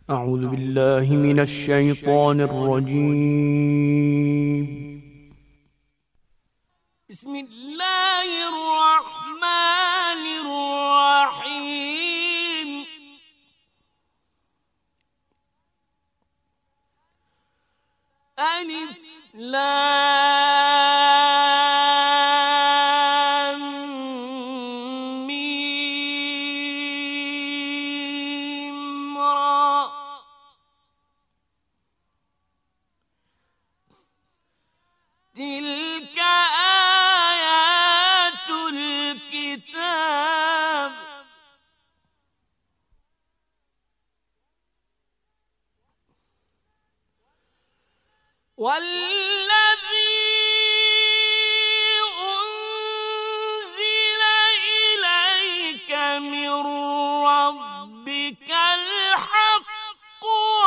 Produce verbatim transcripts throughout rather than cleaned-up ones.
أعوذ بالله من الشيطان الرجيم. بسم الله الرحمن الرحيم. ألف لام ميم را. تلك آيات الكتاب. والذي أنزل إليك من ربك الحق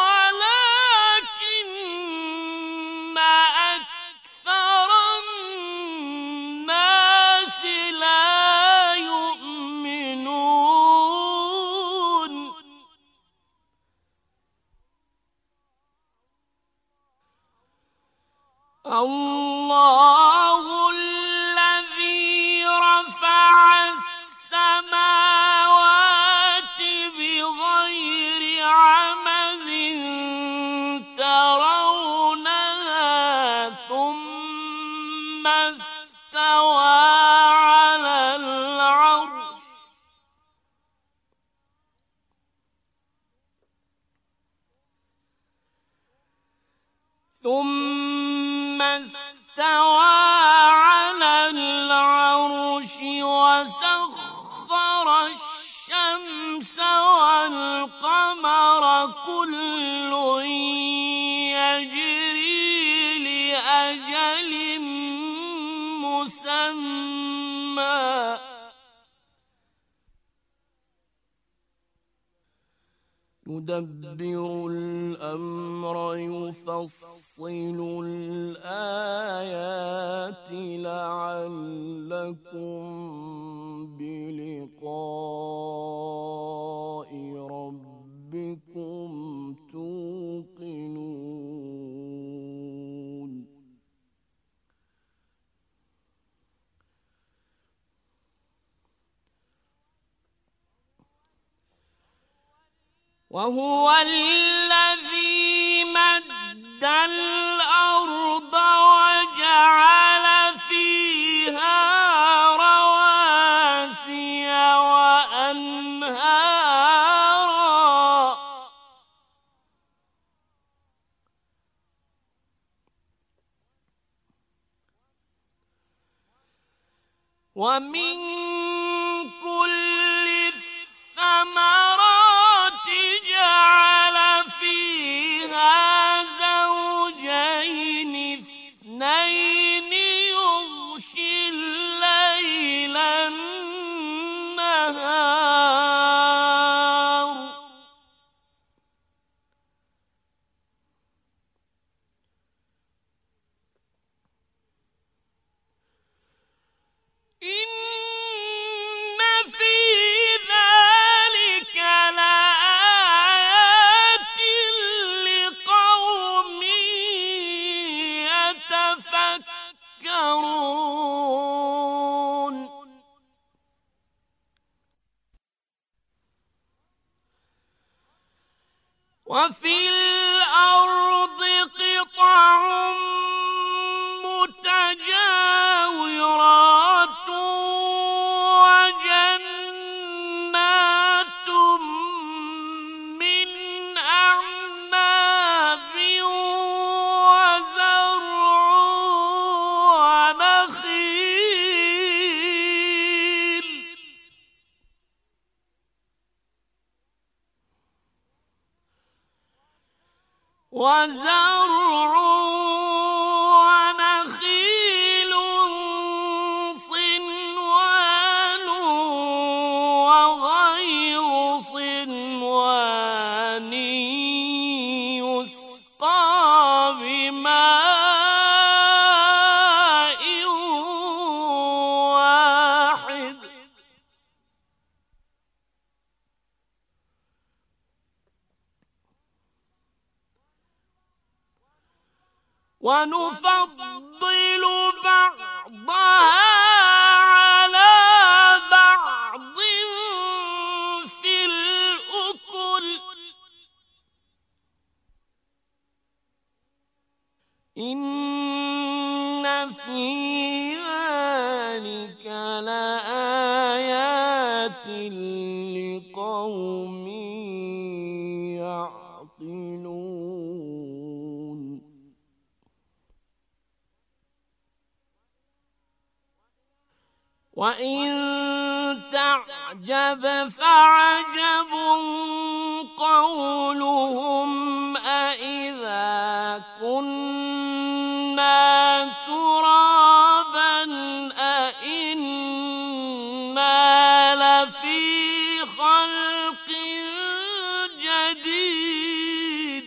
ولكن أكثر الناس لا يؤمنون. الله الذي رفع السماوات بغير عمد ترونها ثم استوى على العرش. ثم استوى على العرش وسخر الشمس والقمر كل يجري لأجل مسمى. يدبر الأمر يفصل الآيات لعلكم بلقاء ربكم توقنون. وهو الذي مد الأرض وجعل فيها رواسي وأنهارا ومن كل الثمرات جعل فيها زوجين اثنين يغشي الليل النهار إن في ذلك لآيات لقوم يتفكرون. وفي الأرض قطع متجاورات وجنات من أعناب وزرع ونخيل وزرع ونخيل صنوان وغير صنوان يسقى بماء واحد. ونفضل بعضها على بعض في الأكل إن في ذلك لآيات لقوم يعقلون وإن تعجب فعجب قولهم أإذا كنا ترابا أإنا لفي خلق جديد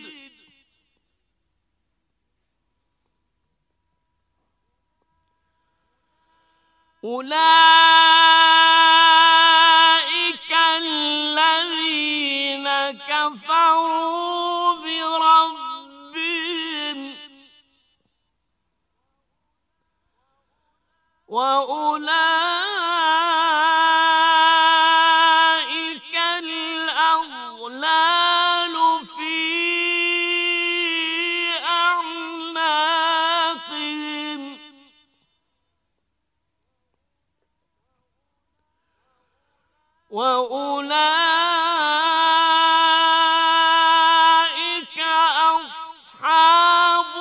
أولئك الذين كفروا بربهم وأولئك الأغلال في أعناقهم وأولئك أصحاب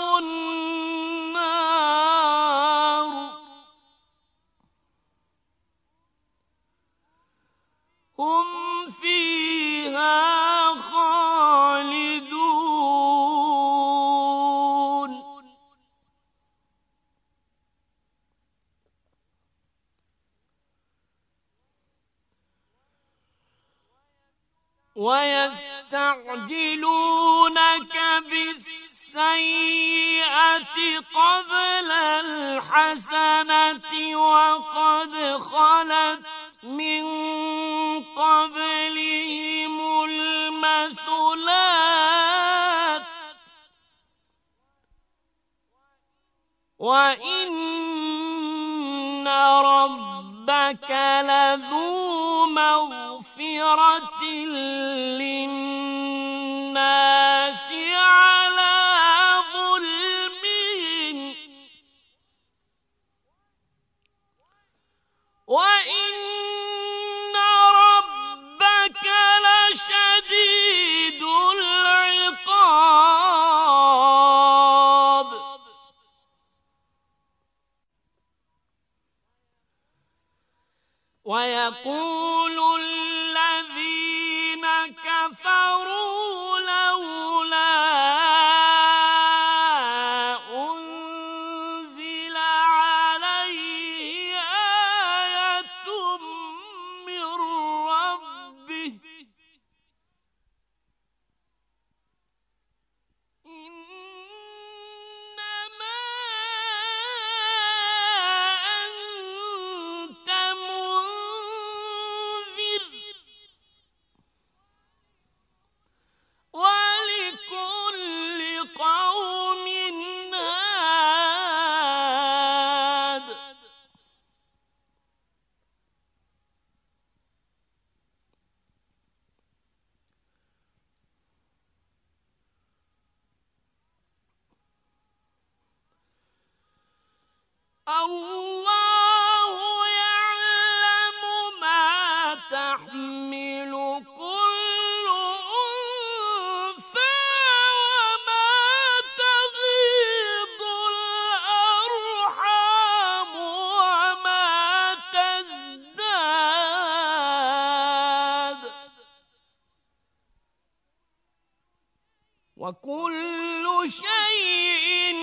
النار هم فيها خالدون ويستعجلونك بالسيئة قبل الحسنة وقد خلت من قبلهم المثلات وإن ربك لذو مغفرة للناس على ظلمهم وإن ربك لشديد العقاب ويقول الذين كفروا لولا أنزل عليه آية من ربه إنما أنت منذر ولكل قوم هاد الله يعلم ما تحمل كل أنثى وما تغيض الأرحام وما تزداد وكل شيء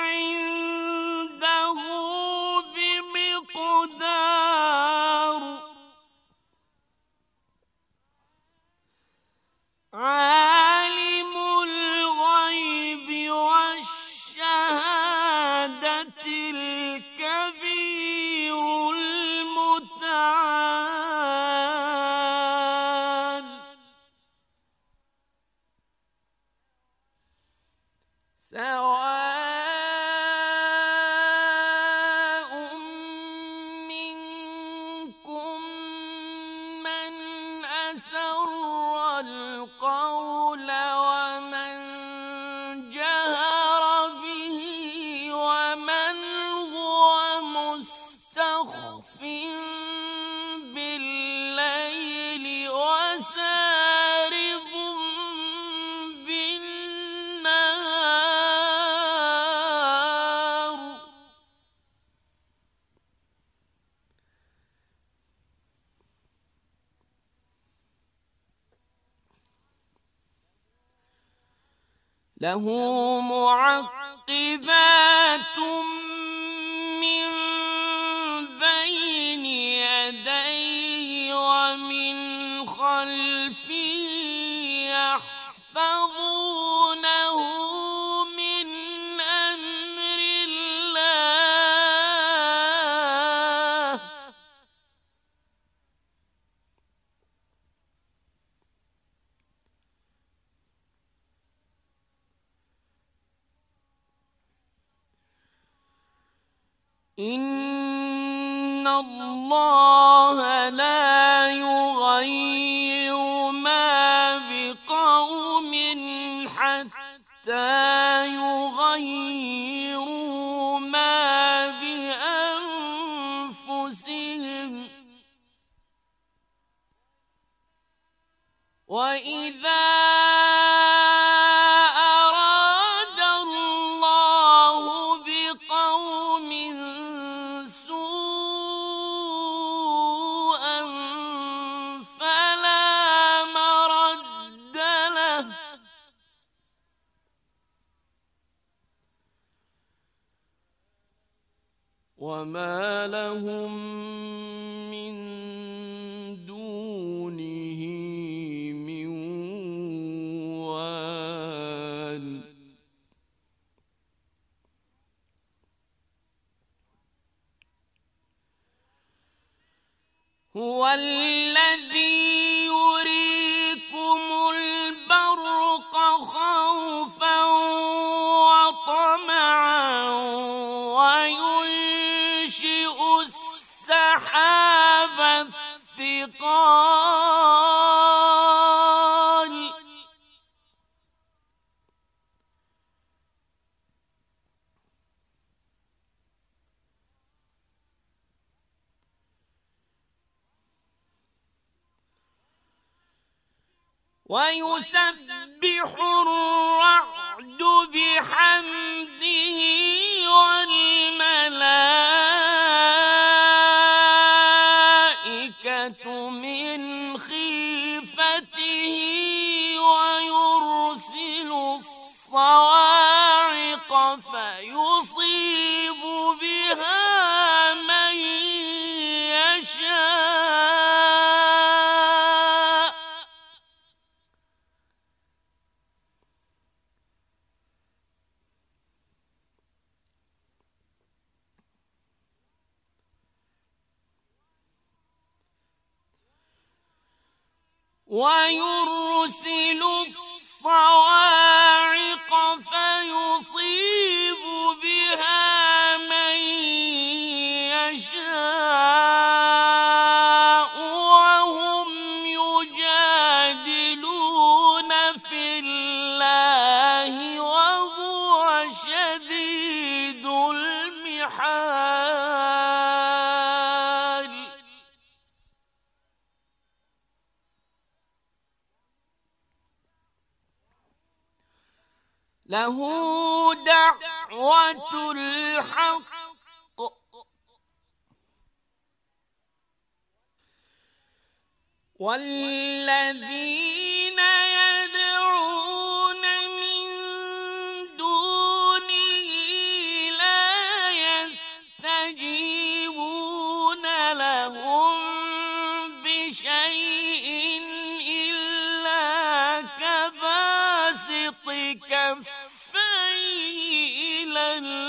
عنده بمقدار عالم الغيب والشهادة الكبير المتعال سواء له معقبات من بين يديه ومن خلفه يحفظونه من أمر الله إن الله لا يغير ما بقوم حتى يغيروا ما بأنفسهم وإذا أراد الله بقوم سوءا فلا مرد له وما لهم من دونه من وال هو الذي يريكم البرق خوفا وطمعا وينشئ السحاب الثقال ويسبح الرعد بحمده والملائكة من خيفته ويرسل الصواعق فيصيب بها من يشاء ويرسل الصواعق فيصيب بها من يشاء وهم يجادلون في الله وهو شديد المحال له دعوة الحق والذين يدعون من دونه لا يستجيبون لهم بشيء إلا كباسط كفيه إلى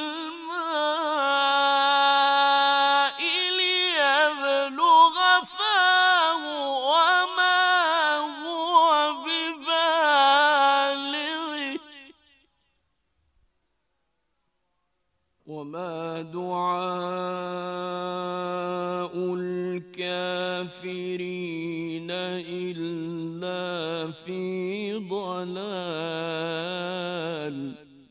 الماء ليبلغ فاه وما هو ببالغه وما دعاء الكافرين إلا في ضلال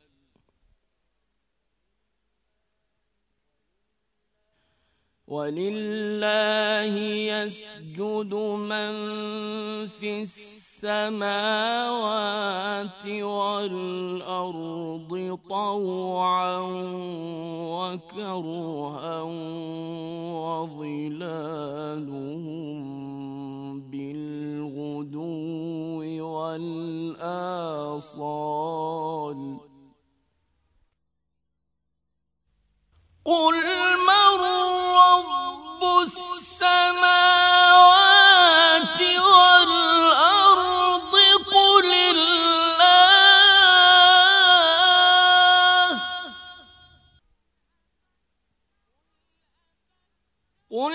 ولله يسجد من في السماوات والأرض طوعا وكرها وظلالهم بالغدو والآصال قل من رب السماوات والأرض قل الله قل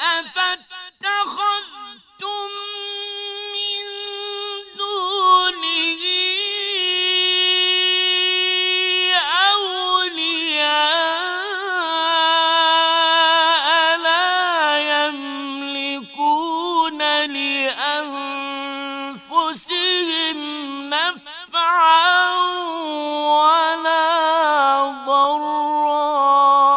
أفاتخذتم من دونه أولياء لا يملكون لأنفسهم نفعا ولا ضرا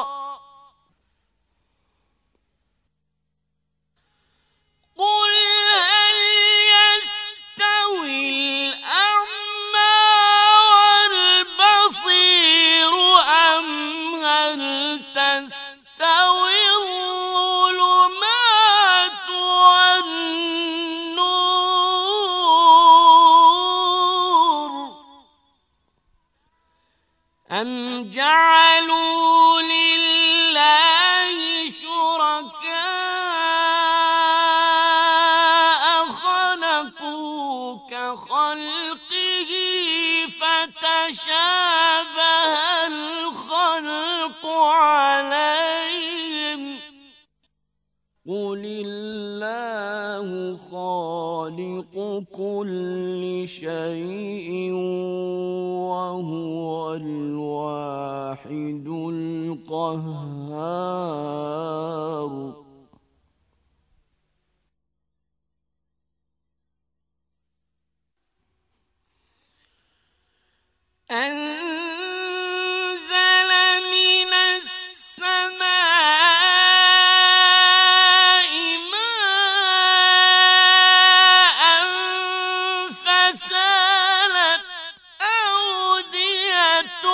قل هل يستوي الأعمى والبصير أم هل تستوي الظلمات والنور أم جعلوا لله شركاء خلقوا كخلقه فتشابه الخلق عليهم قل الله خالق كل شيء وهو الواحد القهار أنزل من السماء ماء فسالت أودية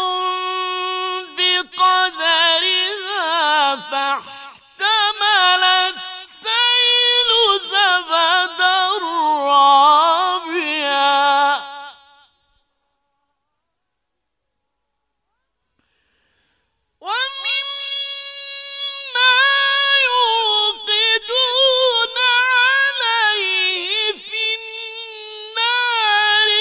بقدرها فاحتمل السيل زبدا رابيا ومما يوقدون عليه في النار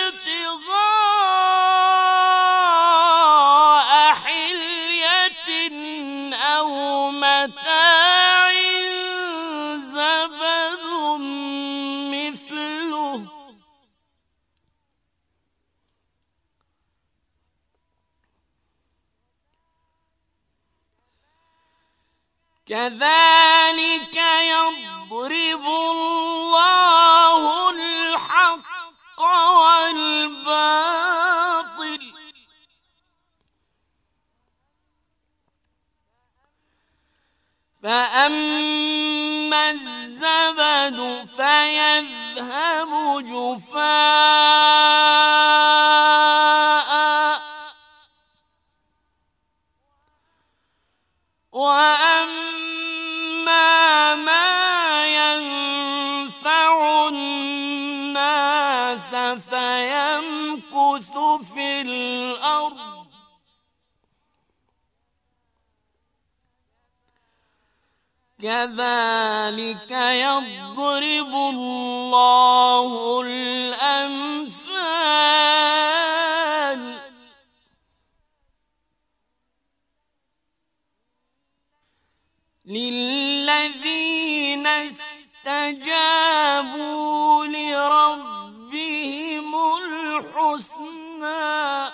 ابتغاء حلية أو متاع زبد مثله كذلك يضرب الله الحق والباطل فأما الزبد فيذهب جفاء وأما ما ينفع الناس فيمكث في الأرض كذلك يضرب الله الأمثال للذين استجابوا لربهم الحسنى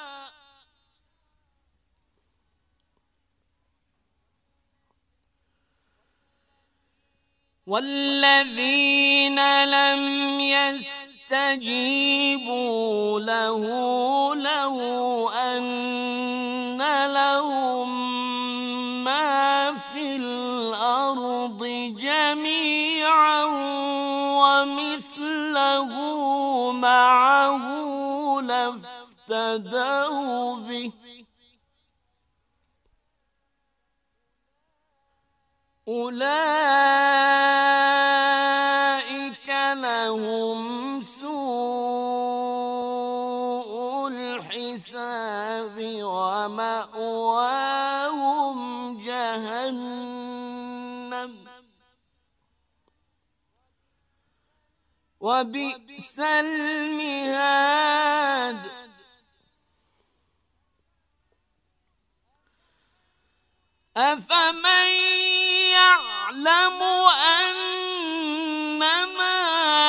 والذين لم يستجيبوا له لو أن لهم ما في الأرض جميعا ومثله معه لافتدوا به أولئك لهم سوء الحساب ومأواهم جهنم وبئس المهاد أفمن يعلم أنما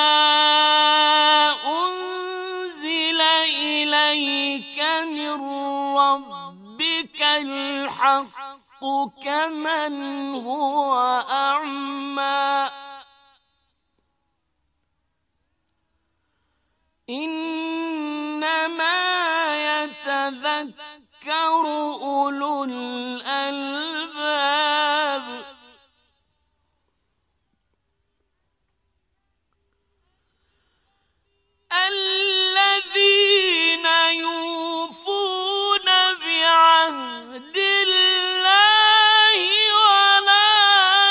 أنزل إليك من ربك الحق كمن هو أعمى إنما يتذكر أولو الألباب الذين يوفون بعهد الله ولا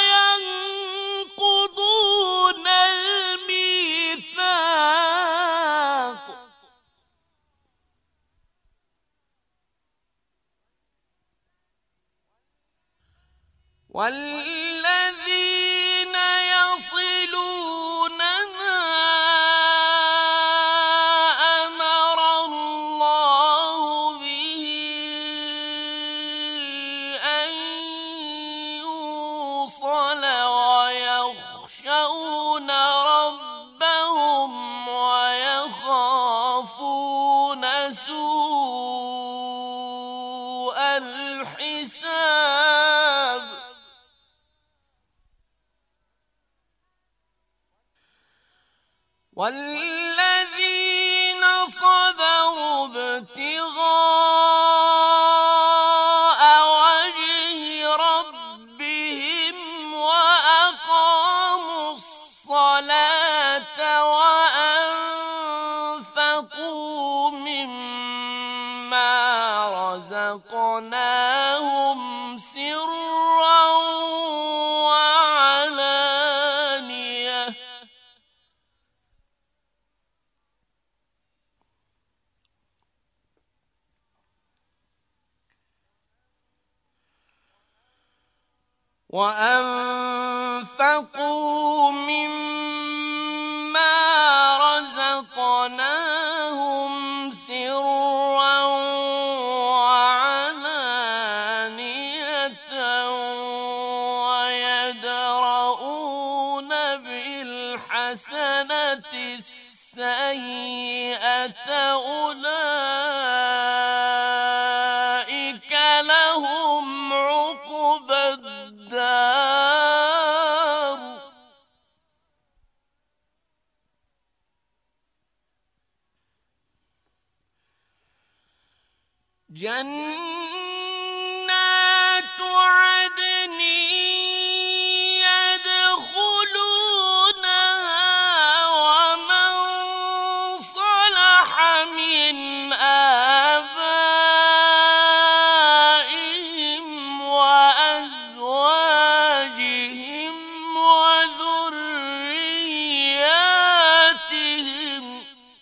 ينقضون الميثاق والذين يصلون ما أمر الله به أن يوصل ويخشون ربهم ويخافون سوء الحساب والذين صبروا ابتغاء وجه ربهم وأقاموا الصلاة وأنفقوا مما رزقناهم سرا وعلانية وأنفقوا مما رزقناهم سرا وعلانية ويدرؤون بالحسنة السيئة أولئك لهم عقبى الدار جنات عدن يدخلونها ومن صلح من آبائهم وأزواجهم وذرياتهم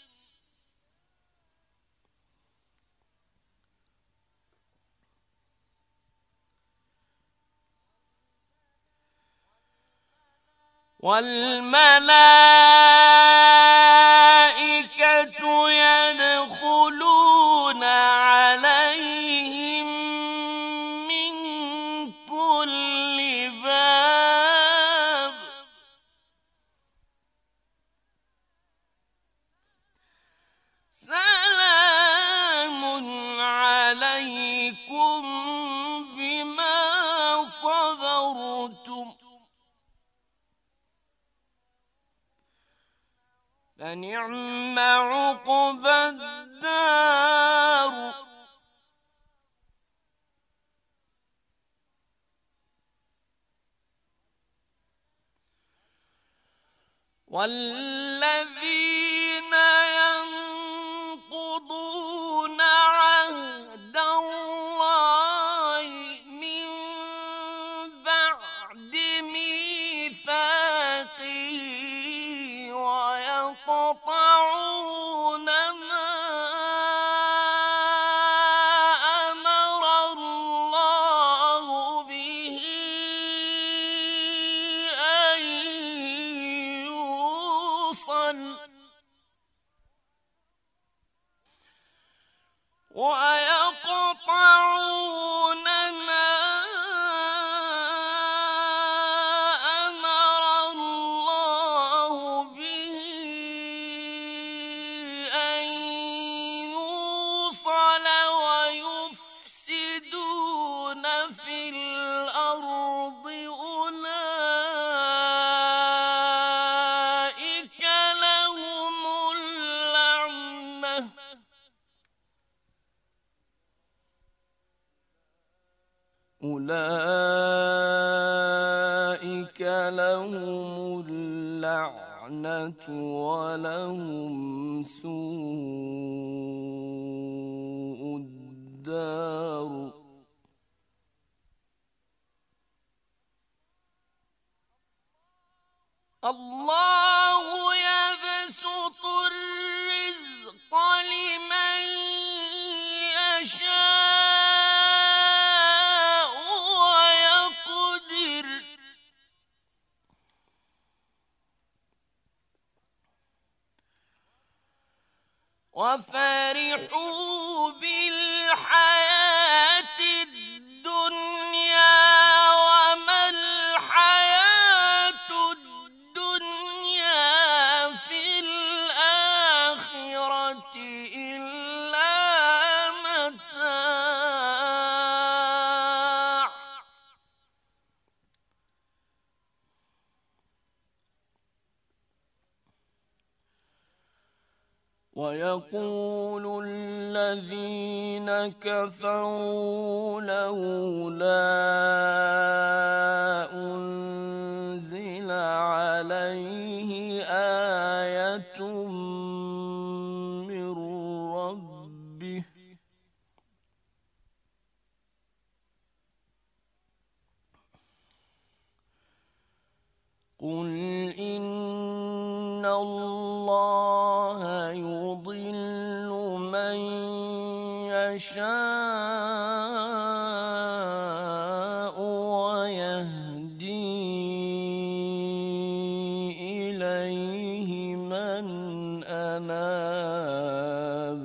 والملائكة يدخلون عليهم من كل باب سلام عليكم بما صبرتم فنعم عقبى الدار والذين ينقضون عهد الله من بعد ميثاقه ويقطعون ما ويقطعون ما أمر الله به أن يوصل ويفسدون في الأرض أولئك لهم اللعنة أولئك لهم اللعنة ولهم سوء الدار. الله يبسط الرزق لمن يشاء ويقدر وفرحوا بالحياة الدنيا وما الحياة الدنيا في الآخرة إلا متاع. ويقول الذين كفروا لولا أنزل عليه آية من ربه قل إن الله يضل من يشاء ويهدي إليه من أناب.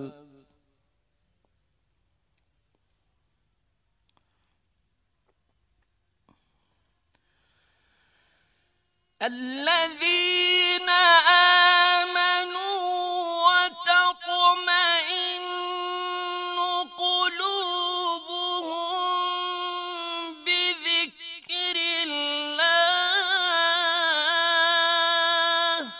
الذين آمنوا وتطمئن قلوبهم بذكر الله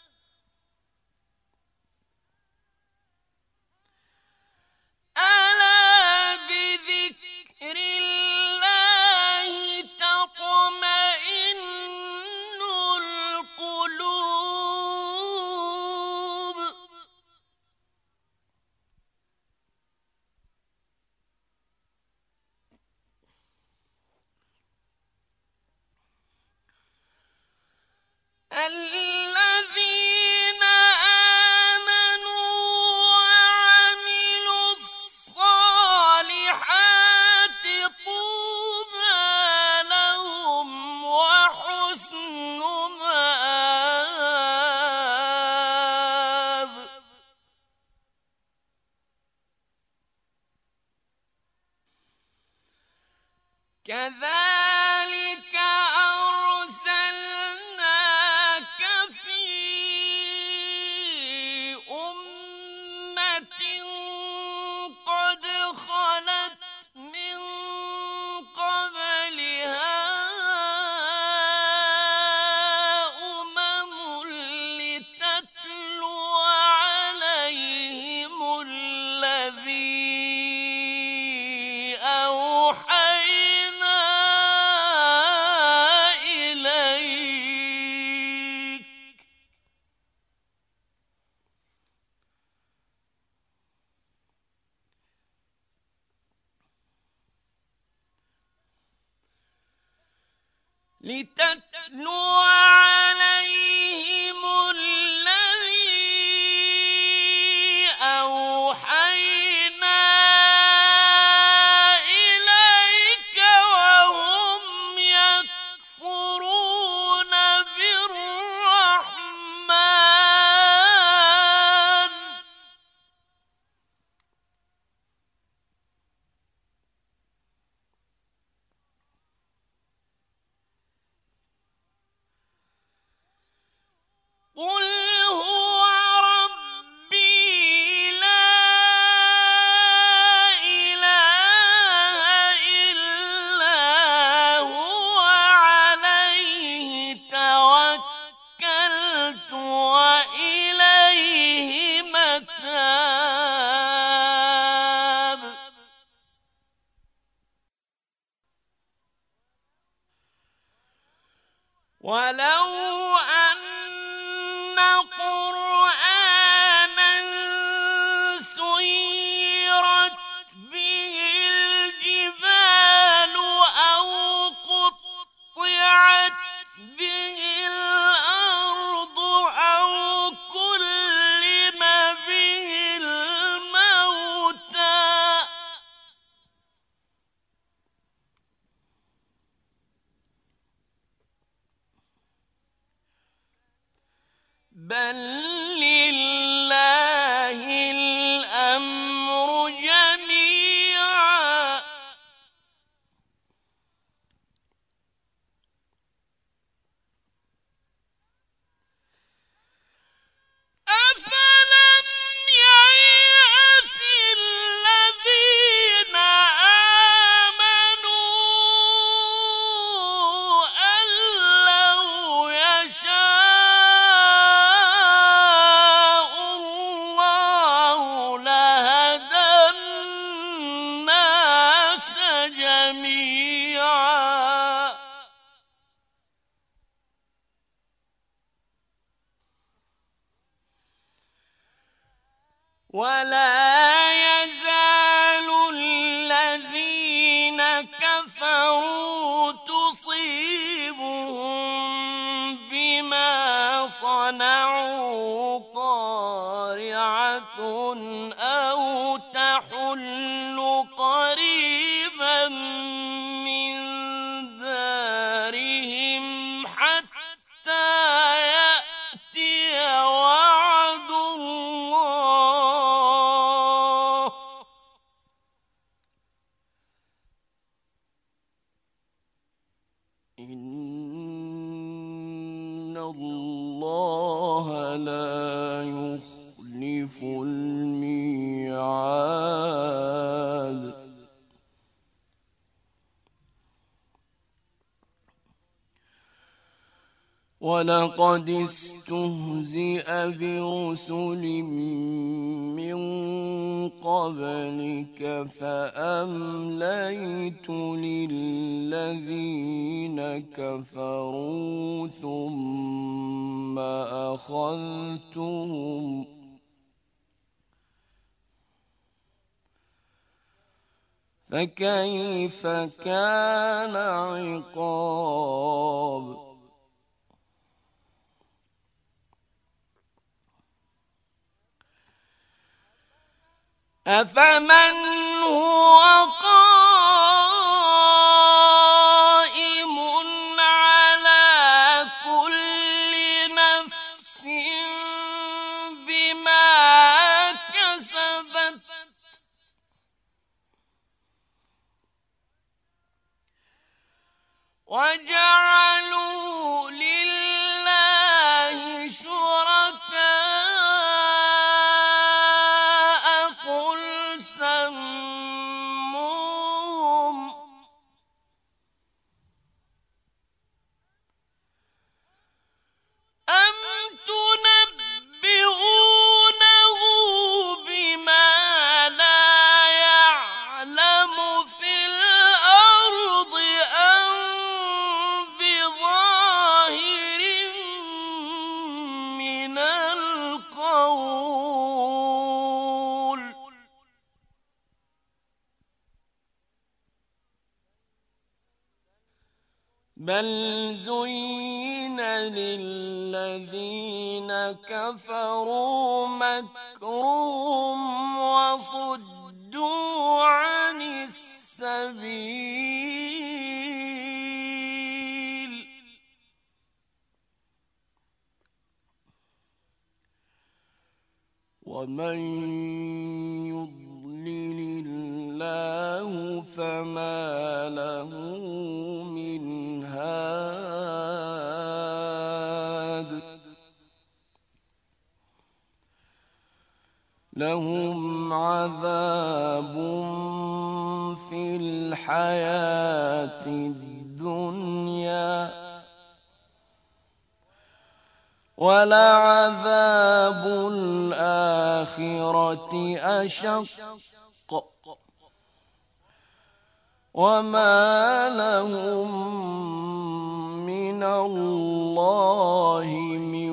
ألا بذكر الله تطمئن القلوب. الذين آمنوا وعملوا الصالحات طوبى لهم وحسن مآب. كذلك أرسلناك في أمة قد خلت من قبلها أمم لتتلو عليهم الذي أوحينا إليك لتتلو عليهم الذي أوحينا إليك وهم يكفرون بالرحمن ولو أن قرآنا سيرت به الجبال أو قطعت به الأرض أو كلم به الموتى بل لله الأمر جميعا أفلم ييأس الذين آمنوا أن لو يشاء الله لهدى الناس جميعا ولا يزال الذين كفروا تصيبهم بما صنعوا قارعة أو تحل قريبا من دارهم حتى يأتي وعد الله إن الله لا يخلف الميعاد ولقد استهزئ برسل من قبلك فأمليت للذين كفروا ثم أخذتهم فكيف كان عقاب أفمن هو قائم على كل نفس بما كسبت وجعلوا لله شركاء قل سموهم أم تنبئونه بما لا يعلم في الأرض أم بظاهر من القول بل زين للذين كفروا مكرهم وصدوا عن السبيل ومن يضلل الله فما له من هاد لهم عذاب في الحياة الدنيا ولعذاب الآخرة أشق وما لهم من الله من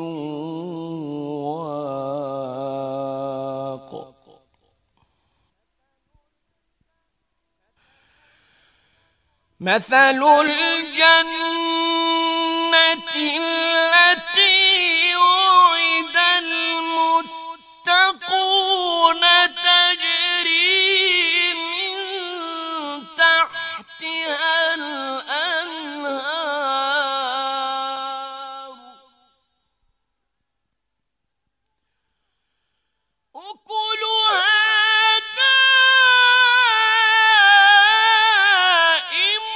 واق. مثل الجنة التي وعد المتقون تجري من تحتها الأنهار أكلها دائم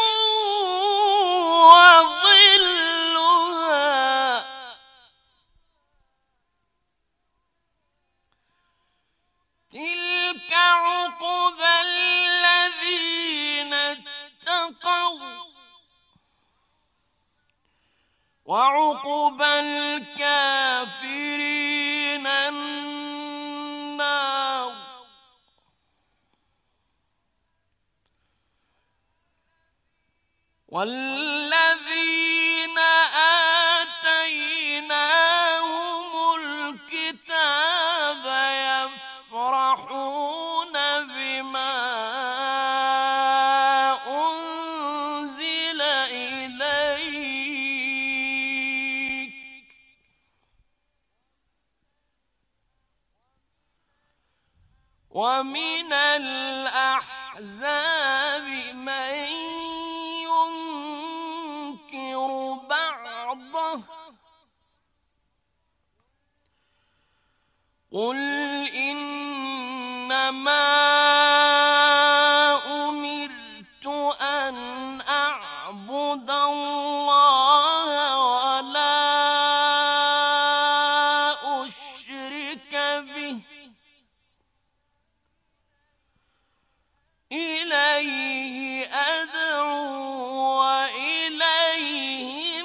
وظلها تلك عقبى الذين اتقوا وعقبى الكافرين النار. والذين آتيناهم الكتاب يفرحون بما أنزل إليك ومن الأحزاب من ينكر بعضه قل إنما أمرت أن أعبد الله ولا أشرك به إليه أدعو وإليه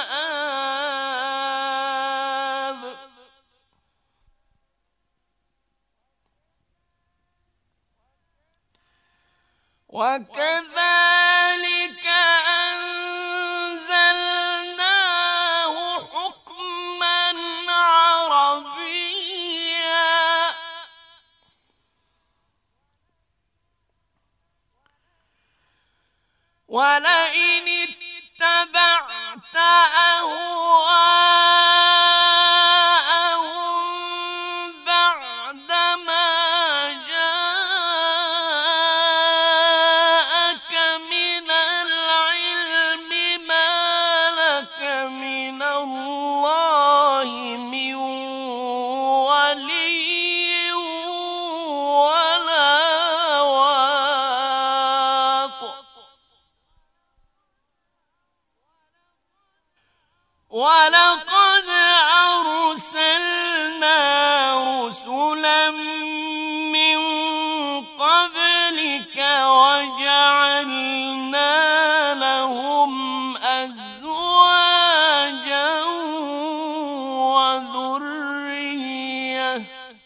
مآب. وكذلك أنزلناه حكما عربيا ولئن اتبعت أهواءهم بعدما جاءك من العلم ما لك من الله من ولي ولا واق. ولقد أرسلنا رسلا من قبلك وجعلنا لهم أزواجا وذرية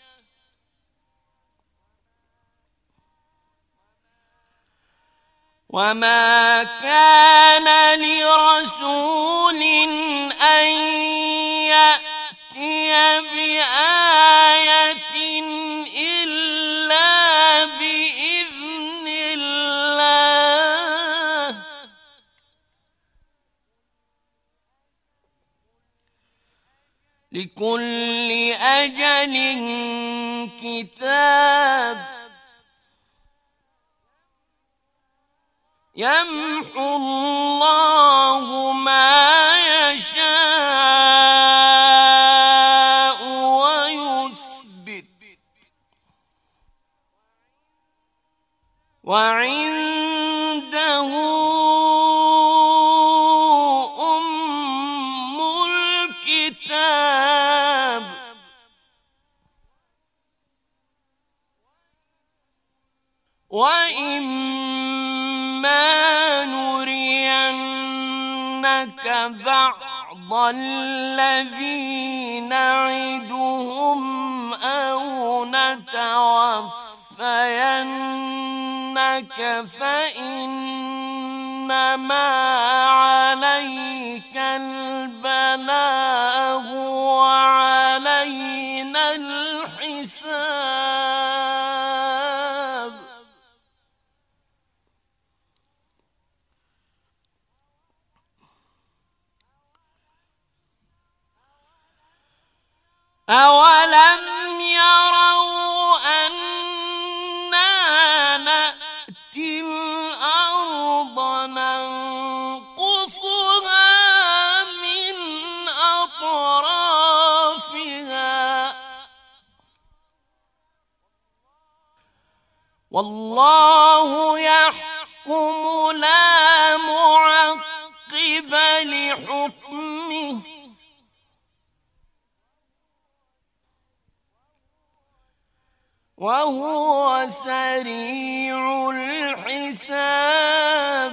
وما كان لرسول أن يأتي بآية إلا بإذن الله لكل أجل كتاب يمحو الله ما يشاء ويثبت وعنده أم الكتاب وإما نرينك بعض الذي نعدهم أو نتوفينك فإنما عليك البلاغ وعلينا الحساب. أولم يروا أنا نأتي الأرض ننقصها من أطرافها والله يحكم لا معقب لحكمه وهو سريع الحساب.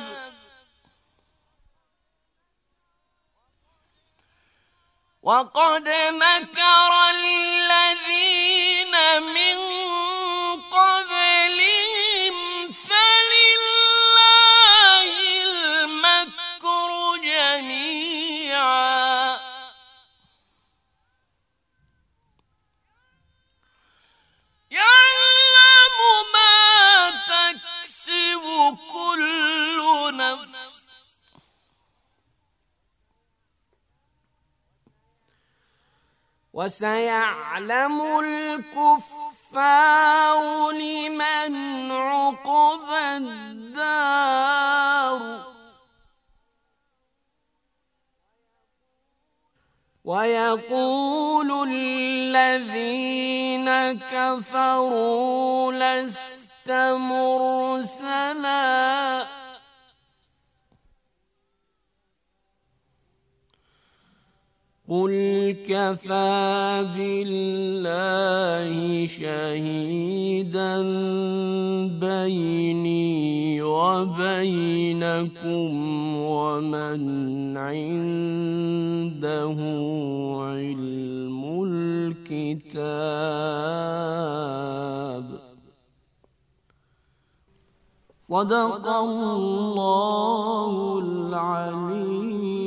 وقد مكر الذين من قبلهم فلله المكر جميعا يعلم ما تكسب كل نفس وسيعلم الكفار لمن عقبى الدار ويقول الذين كفروا لست مرسلا قل كفى بالله شهيدا بيني وبينكم ومن عنده علم الكتاب. صدق الله العليم.